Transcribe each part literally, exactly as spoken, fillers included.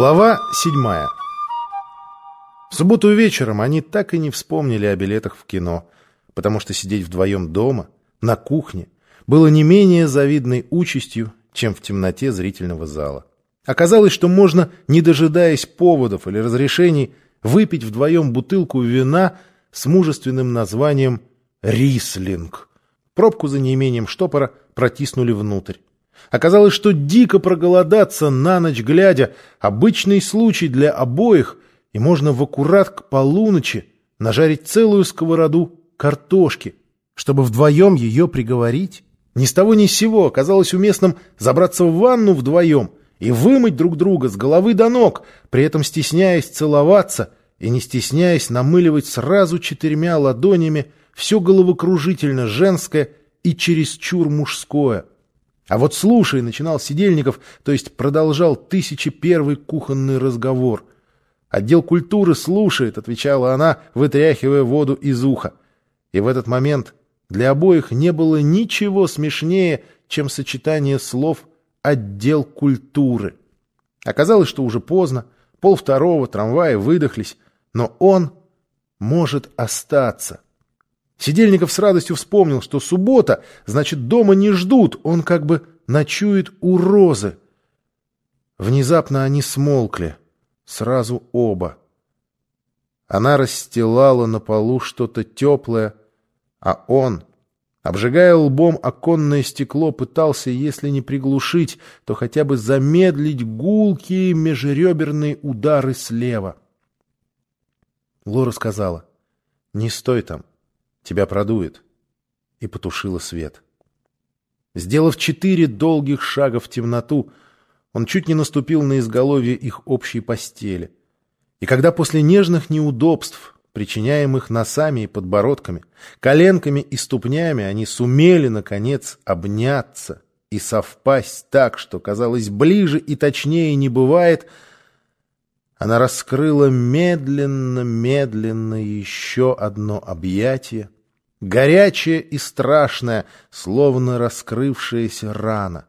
Глава седьмая. В субботу вечером они так и не вспомнили о билетах в кино, потому что сидеть вдвоем дома, на кухне, было не менее завидной участью, чем в темноте зрительного зала. Оказалось, что можно, не дожидаясь поводов или разрешений, выпить вдвоем бутылку вина с мужественным названием «Рислинг». Пробку за неимением штопора протиснули внутрь. Оказалось, что дико проголодаться на ночь глядя – обычный случай для обоих, и можно в аккурат к полуночи нажарить целую сковороду картошки, чтобы вдвоем ее приговорить. Ни с того ни с сего оказалось уместным забраться в ванну вдвоем и вымыть друг друга с головы до ног, при этом стесняясь целоваться и не стесняясь намыливать сразу четырьмя ладонями все головокружительно женское и чересчур мужское. А вот слушай, начинал Сидельников, то есть продолжал тысяча первый кухонный разговор. «Отдел культуры слушает», — отвечала она, вытряхивая воду из уха. И в этот момент для обоих не было ничего смешнее, чем сочетание слов «отдел культуры». Оказалось, что уже поздно, полвторого, трамваи выдохлись, но он может остаться. Сидельников с радостью вспомнил, что суббота, значит, дома не ждут, он как бы ночует у Розы. Внезапно они смолкли, сразу оба. Она расстилала на полу что-то теплое, а он, обжигая лбом оконное стекло, пытался, если не приглушить, то хотя бы замедлить гулкие межреберные удары слева. Лора сказала: «Не стой там. Тебя продует», и потушила свет. Сделав четыре долгих шага в темноту, он чуть не наступил на изголовье их общей постели. И когда после нежных неудобств, причиняемых носами и подбородками, коленками и ступнями, они сумели, наконец, обняться и совпасть так, что, казалось, ближе и точнее не бывает, она раскрыла медленно-медленно еще одно объятие, горячее и страшное, словно раскрывшаяся рана.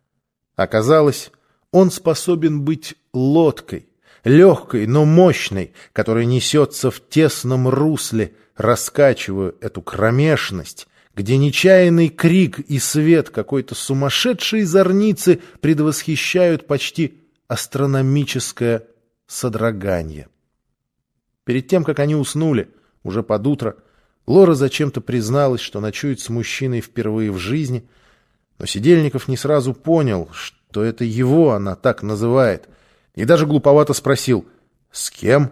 Оказалось, он способен быть лодкой, легкой, но мощной, которая несется в тесном русле, раскачивая эту кромешность, где нечаянный крик и свет какой-то сумасшедшей зорницы предвосхищают почти астрономическое содрогание. Перед тем, как они уснули, уже под утро, Лора зачем-то призналась, что ночует с мужчиной впервые в жизни, но Сидельников не сразу понял, что это его она так называет, и даже глуповато спросил: «С кем?».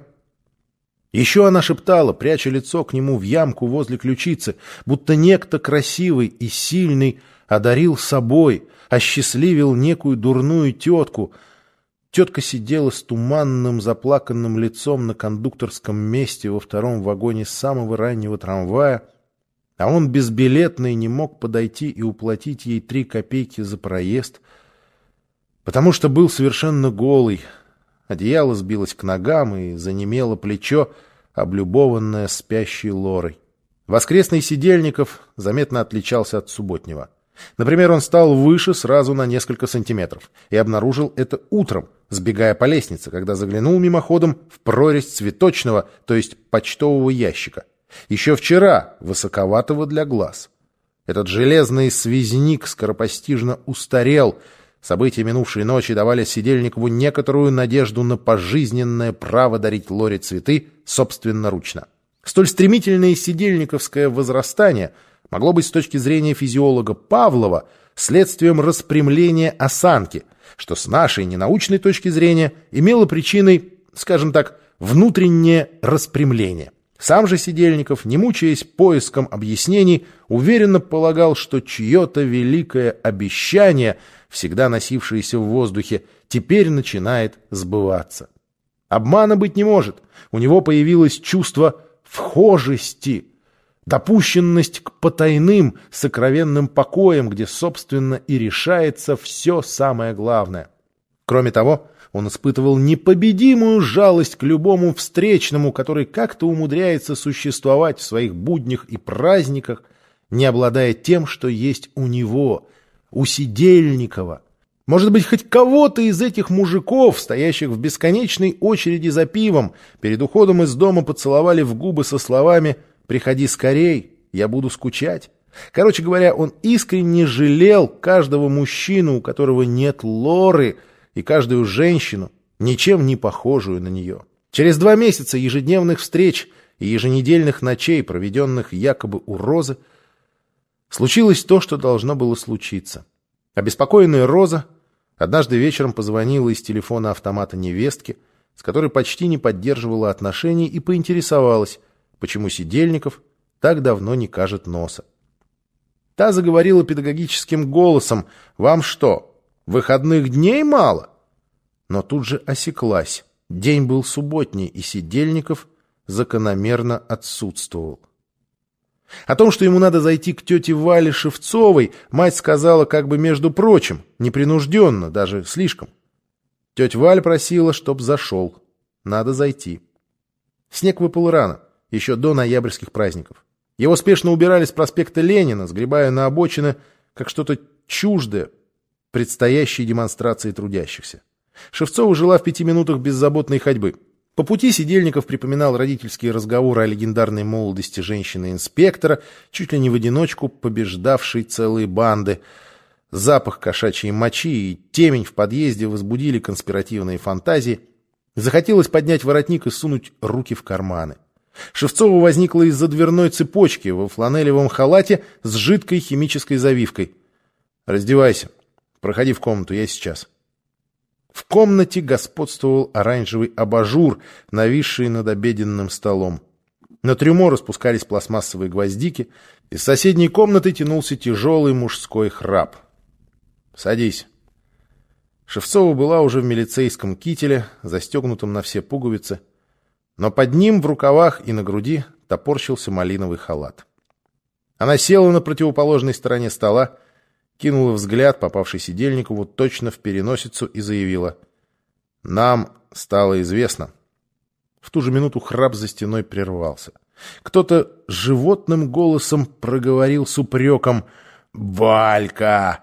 Еще она шептала, пряча лицо к нему в ямку возле ключицы, будто некто красивый и сильный одарил собой, осчастливил некую дурную тетку. Тетка сидела с туманным заплаканным лицом на кондукторском месте во втором вагоне самого раннего трамвая, а он безбилетный не мог подойти и уплатить ей три копейки за проезд, потому что был совершенно голый. Одеяло сбилось к ногам и занемело плечо, облюбованное спящей Лорой. Воскресный Сидельников заметно отличался от субботнего. Например, он стал выше сразу на несколько сантиметров и обнаружил это утром, сбегая по лестнице, когда заглянул мимоходом в прорезь цветочного, то есть почтового ящика. Еще вчера высоковатого для глаз. Этот железный связник скоропостижно устарел. События минувшей ночи давали Сидельникову некоторую надежду на пожизненное право дарить Лоре цветы собственноручно. Столь стремительное сидельниковское возрастание могло быть с точки зрения физиолога Павлова следствием распрямления осанки, что с нашей ненаучной точки зрения имело причиной, скажем так, внутреннее распрямление. Сам же Сидельников, не мучаясь поиском объяснений, уверенно полагал, что чье-то великое обещание, всегда носившееся в воздухе, теперь начинает сбываться. Обмана быть не может. У него появилось чувство вхожести, допущенность к потайным, сокровенным покоям, где, собственно, и решается все самое главное. Кроме того, он испытывал непобедимую жалость к любому встречному, который как-то умудряется существовать в своих буднях и праздниках, не обладая тем, что есть у него, у Сидельникова. Может быть, хоть кого-то из этих мужиков, стоящих в бесконечной очереди за пивом, перед уходом из дома поцеловали в губы со словами «Приходи скорей, я буду скучать». Короче говоря, он искренне жалел каждого мужчину, у которого нет Лоры, и каждую женщину, ничем не похожую на нее. Через два месяца ежедневных встреч и еженедельных ночей, проведенных якобы у Розы, случилось то, что должно было случиться. Обеспокоенная Роза однажды вечером позвонила из телефона автомата невестки, с которой почти не поддерживала отношений, и поинтересовалась, почему Сидельников так давно не кажет носа. Та заговорила педагогическим голосом: «Вам что, выходных дней мало?» Но тут же осеклась. День был субботний, и Сидельников закономерно отсутствовал. О том, что ему надо зайти к тете Вале Шевцовой, мать сказала как бы между прочим, непринужденно, даже слишком. Тетя Валя просила, чтоб зашел. Надо зайти. Снег выпал рано, еще до ноябрьских праздников. Его спешно убирали с проспекта Ленина, сгребая на обочины, как что-то чуждое предстоящей демонстрации трудящихся. Шевцова жила в пяти минутах беззаботной ходьбы. По пути Сидельников припоминал родительские разговоры о легендарной молодости женщины-инспектора, чуть ли не в одиночку побеждавшей целые банды. Запах кошачьей мочи и темень в подъезде возбудили конспиративные фантазии. Захотелось поднять воротник и сунуть руки в карманы. Шевцова возникла из-за дверной цепочки во фланелевом халате с жидкой химической завивкой. «Раздевайся. Проходи в комнату, я сейчас». В комнате господствовал оранжевый абажур, нависший над обеденным столом. На трюмо распускались пластмассовые гвоздики. Из соседней комнаты тянулся тяжелый мужской храп. «Садись». Шевцова была уже в милицейском кителе, застегнутом на все пуговицы, но под ним в рукавах и на груди топорщился малиновый халат. Она села на противоположной стороне стола, кинула взгляд, попавший Сидельникову точно в переносицу, и заявила: «Нам стало известно». В ту же минуту храп за стеной прервался. Кто-то животным голосом проговорил с упреком: «Валька!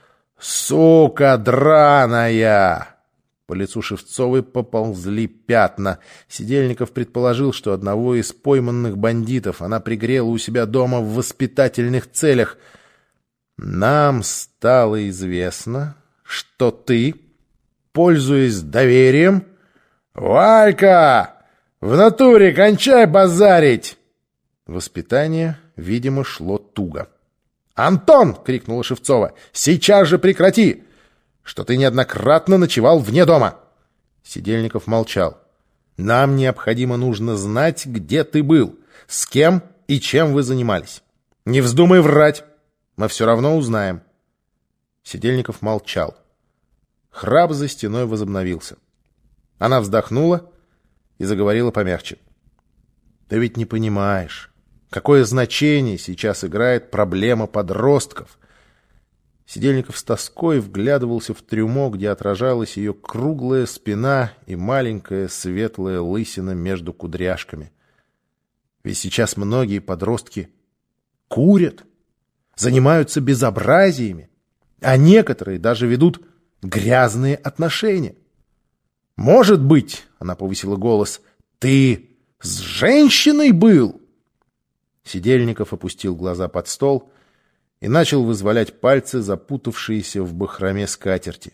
Сука драная!» По лицу Шевцовой поползли пятна. Сидельников предположил, что одного из пойманных бандитов она пригрела у себя дома в воспитательных целях. «Нам стало известно, что ты, пользуясь доверием...» «Валька! В натуре кончай базарить!» Воспитание, видимо, шло туго. «Антон!» — крикнула Шевцова. «Сейчас же прекрати! Что ты неоднократно ночевал вне дома!» Сидельников молчал. «Нам необходимо нужно знать, где ты был, с кем и чем вы занимались. Не вздумай врать, мы все равно узнаем». Сидельников молчал. Храп за стеной возобновился. Она вздохнула и заговорила помягче. «Ты ведь не понимаешь, какое значение сейчас играет проблема подростков». Сидельников с тоской вглядывался в трюмо, где отражалась ее круглая спина и маленькая светлая лысина между кудряшками. Ведь сейчас многие подростки курят, занимаются безобразиями, а некоторые даже ведут грязные отношения. «Может быть, — она повысила голос, — ты с женщиной был?» Сидельников опустил глаза под стол и начал вызволять пальцы, запутавшиеся в бахроме скатерти.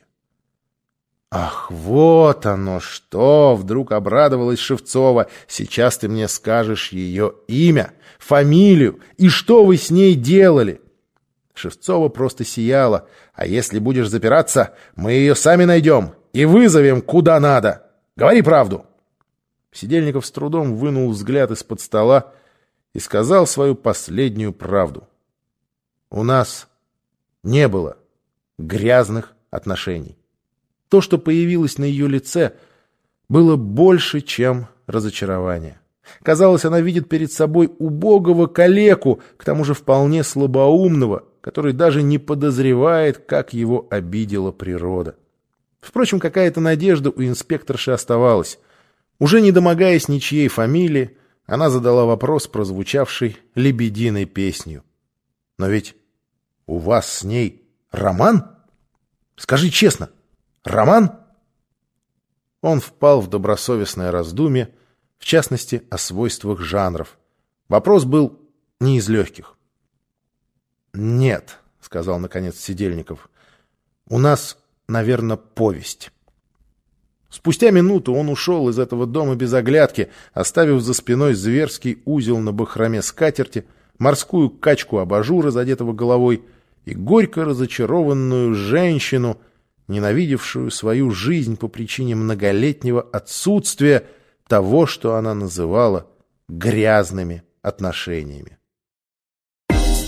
«Ах, вот оно что!» — вдруг обрадовалась Шевцова. «Сейчас ты мне скажешь ее имя, фамилию и что вы с ней делали!» Шевцова просто сияла. «А если будешь запираться, мы ее сами найдем и вызовем куда надо. Говори правду!» Сидельников с трудом вынул взгляд из-под стола и сказал свою последнюю правду. «У нас не было грязных отношений». То, что появилось на ее лице, было больше, чем разочарование. Казалось, она видит перед собой убогого калеку, к тому же вполне слабоумного, который даже не подозревает, как его обидела природа. Впрочем, какая-то надежда у инспекторши оставалась. Уже не домогаясь ничьей фамилии, она задала вопрос, прозвучавший лебединой песнью. «Но ведь у вас с ней роман?» Скажи честно, роман?» Он впал в добросовестное раздумье, в частности, о свойствах жанров. Вопрос был не из легких. «Нет», — сказал наконец Сидельников, — «у нас, наверное, повесть». Спустя минуту он ушел из этого дома без оглядки, оставив за спиной зверский узел на бахроме скатерти, морскую качку абажура, задетого головой, и горько разочарованную женщину, ненавидевшую свою жизнь по причине многолетнего отсутствия того, что она называла грязными отношениями.